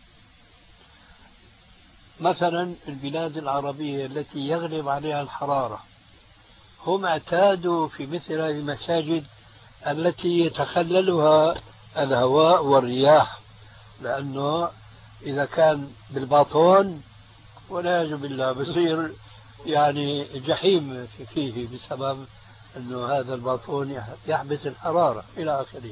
مثلا البلاد العربية التي يغلب عليها الحرارة، هم اعتادوا في مثل هذه المساجد التي يتخللها الهواء والرياح، لأنه إذا كان بالباطون والعياذ بالله بصير يعني جحيم فيه بسبب أنه هذا الباطون يحبس الحرارة إلى آخره.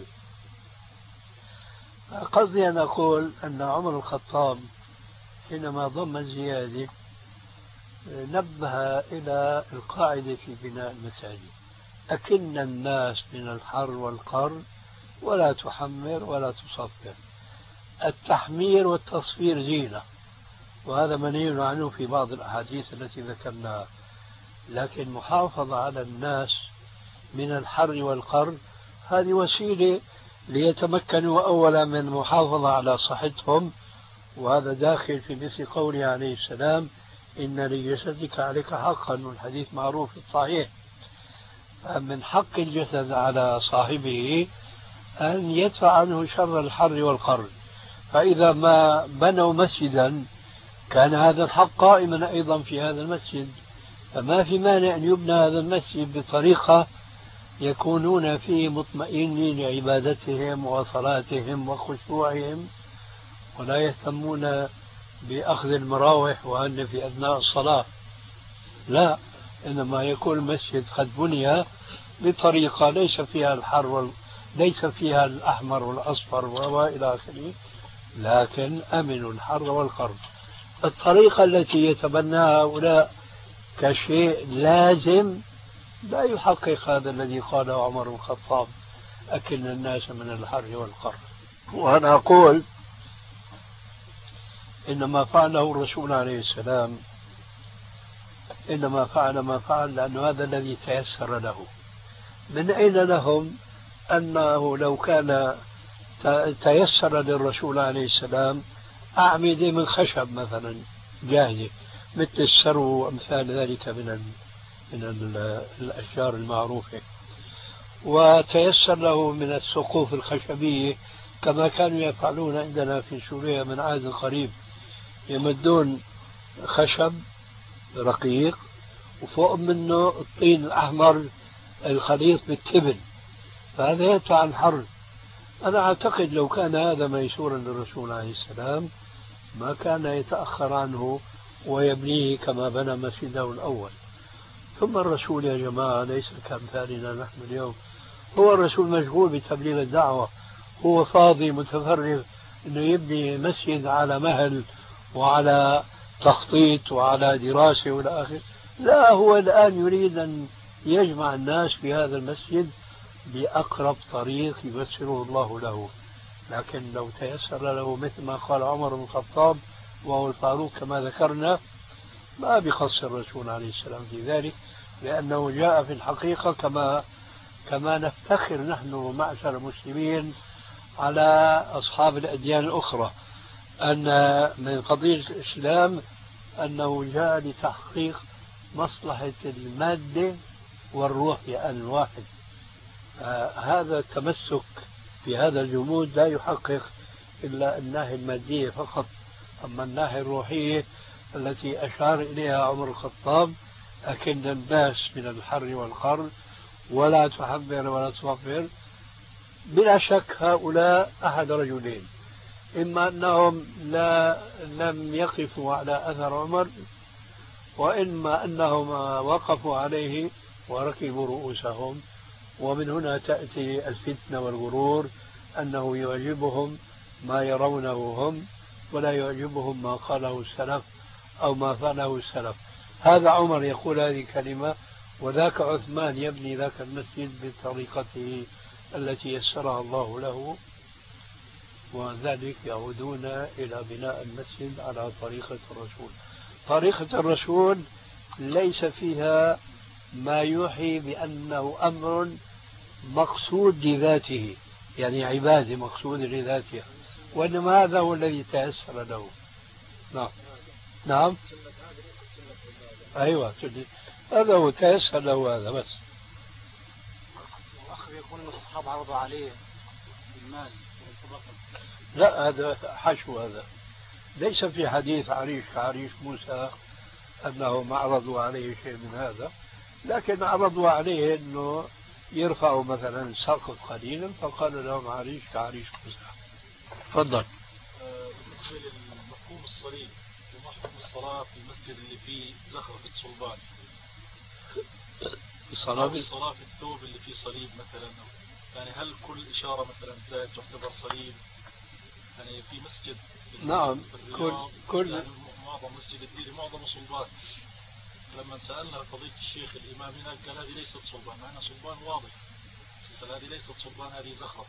قصدي أن أقول أن عمر الخطاب حينما ضم الزيادة نبه إلى القاعدة في بناء المساجد: أكن الناس من الحر والقر ولا تحمر ولا تصفر. التحمير والتصفير زينة، وهذا منهي عنه في بعض الأحاديث التي ذكرناها، لكن محافظة على الناس من الحر والقر هذه وسيلة ليتمكنوا أولا من محافظة على صحتهم، وهذا داخل في مثل قوله عليه السلام: إن لجسدك عليك حقا، والحديث معروف في الصحيح. من حق الجسد على صاحبه أن يدفع عنه شر الحر والقر. فإذا ما بنوا مسجدا كان هذا الحق قائما أيضا في هذا المسجد، فما في مانع أن يبنى هذا المسجد بطريقة يكونون فيه مطمئنين لعبادتهم وصلاتهم وخشوعهم، ولا يهتمون بأخذ المراوح وأن في أثناء الصلاة. لا، إنما يكون المسجد قد بني بطريقة ليس فيها الحر ليس فيها الأحمر والأصفر وإلى آخره، لكن أمنوا الحر والقر. الطريقة التي يتبناها هؤلاء كشيء لازم لا يحقق هذا الذي قاله عمر بن الخطاب: أكن الناس من الحر والقر. وأنا أقول إنما فعله الرسول عليه السلام إنما فعل ما فعل لأنه هذا الذي تيسر له. من أين لهم أنه لو كان تيسر للرسول عليه السلام أعمدة من خشب مثلا جاهزة مثل السرو وأمثال ذلك من الأشجار المعروفة، وتيسر له من السقوف الخشبية كما كانوا يفعلون عندنا في سوريا من عهد قريب، يمدون خشب رقيق وفوق منه الطين الأحمر الخليط بالتبن، فهذا يدفع عن الحر. أنا أعتقد لو كان هذا ميسورا للرسول عليه السلام ما كان يتأخر عنه ويبنيه كما بنى مسجده الأول. ثم الرسول يا جماعة ليس كأمثالنا نحن اليوم، هو الرسول مشغول بتبليغ الدعوة، هو فاضي متفرغ أنه يبني مسجد على مهل وعلى تخطيط وعلى دراسة والى آخره. لا، هو الآن يريد أن يجمع الناس في هذا المسجد بأقرب طريق ييسره الله له. لكن لو تيسر له مثل ما قال عمر بن الخطاب وهو الفاروق كما ذكرنا ما بخص الرسول عليه السلام في ذلك، لأنه جاء في الحقيقة كما نفتخر نحن معشر المسلمين على أصحاب الأديان الأخرى أن من قضية الإسلام أنه جاء لتحقيق مصلحة المادة والروح في آن واحد. هذا التمسك في هذا الجمود لا يحقق إلا الناحية المادية فقط، أما الناحية الروحية التي أشار إليها عمر الخطاب: أكن الناس من الحر والقر ولا تحبر ولا تصفر. بلا شك هؤلاء أحد رجلين: إما أنهم لم يقفوا على أثر عمر، وإما أنهم وقفوا عليه وركبوا رؤوسهم. ومن هنا تأتي الفتنة والغرور أنه يعجبهم ما يرونه هم ولا يعجبهم ما قاله السلف أو ما فعله السلف. هذا عمر يقول هذه الكلمة، وذاك عثمان يبني ذاك المسجد بطريقته التي يسرها الله له، وذلك يعودون إلى بناء المسجد على طريقة الرسول. طريقة الرسول ليس فيها ما يوحي بأنه أمر مقصود لذاته، يعني عبادة مقصود لذاتها، وإنما هذا هو الذي تيسر له. نعم نعم أيوة، هذا هو تيسر له هذا بس. الأخ يقول أن الصحابة عرضوا عليه المال. لا، هذا حشو، هذا ليس في حديث عريش موسى أنهم عرضوا عليه شيء من هذا، لكن عرضوا عليه أنه يرفعوا مثلا السقف قليلا فقال لهم عريش كعريش موسى. تفضل. بالنسبة لمفهوم الصليب ومفهوم الصلاة في المسجد اللي فيه زخرفة صلبان، الصلاة في الثوب اللي فيه صليب مثلا، يعني هل كل إشارة مثلا زائد تعتبر صليب؟ يعني في مسجد نعم كل يعني معظم مسجد الديري معظم صلبات. لما سألنا فضيلة الشيخ الإمام هناك قال هذه ليست صلبان، معنى صلبان واضح، فهذه ليست صلبان، هذه زخرف.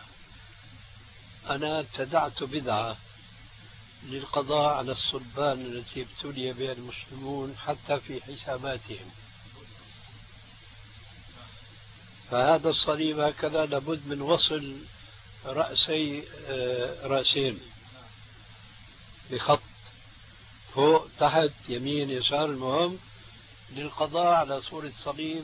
أنا ابتدعت بدعة للقضاء على الصلبان التي ابتلي بها المسلمون حتى في حساباتهم. فهذا الصليب هكذا لابد من وصل رأسين بخط فوق تحت يمين يسار، المهم للقضاء على صورة صليب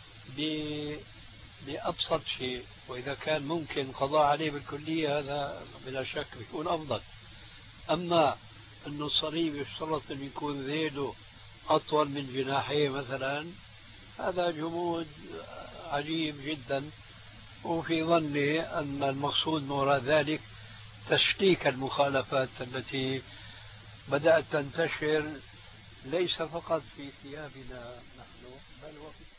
بأبسط شيء، وإذا كان ممكن قضاء عليه بالكلية هذا بلا شك يكون أفضل. أما أن الصليب يشترط أن يكون ذيله أطول من جناحيه مثلا، هذا جمود عجيب جدا. وفي ظني أن المقصود من وراء ذلك تشكيك المخالفات التي بدأت تنتشر ليس فقط في ثيابنا نحن بل وفي